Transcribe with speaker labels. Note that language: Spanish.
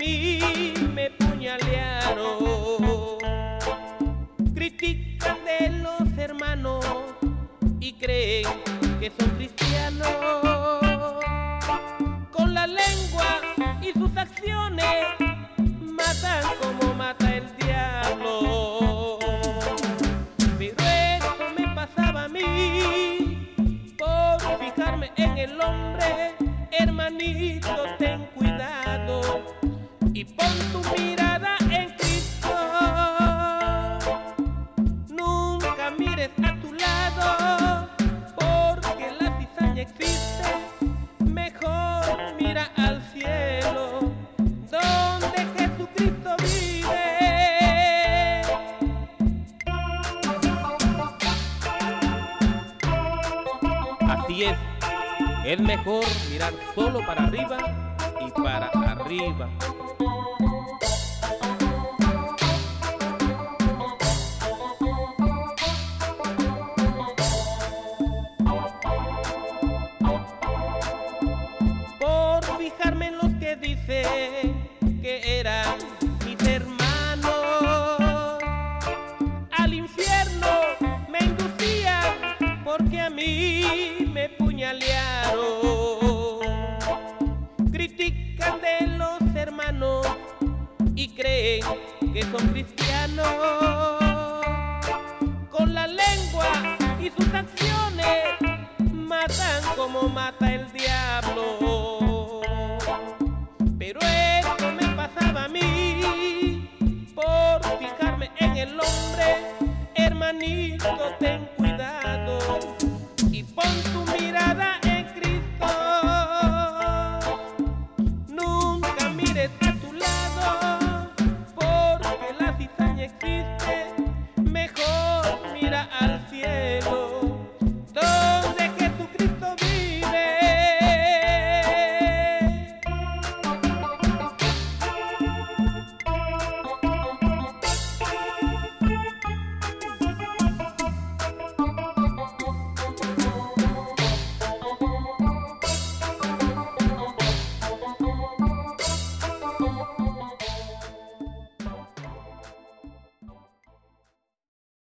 Speaker 1: mí me puñalearon. Critican de los hermanos y creen que son cristianos. Con la lengua y sus acciones matan como mata el diablo. Pero eso me pasaba a mí por fijarme en el hombre. Hermanito, ten cuidado y pon tu mirada en Cristo. Nunca mires a tu lado, porque la cizaña existe. Mejor mira al cielo, donde Jesucristo vive. Así es mejor mirar solo para arriba y para arriba. Por fijarme en los que dicen que eran mis hermanos, al infierno me inducían porque a mí me puñalearon. Critican de los hermanos y creen que son cristianos. Con la lengua y sus acciones matan como mata el diablo.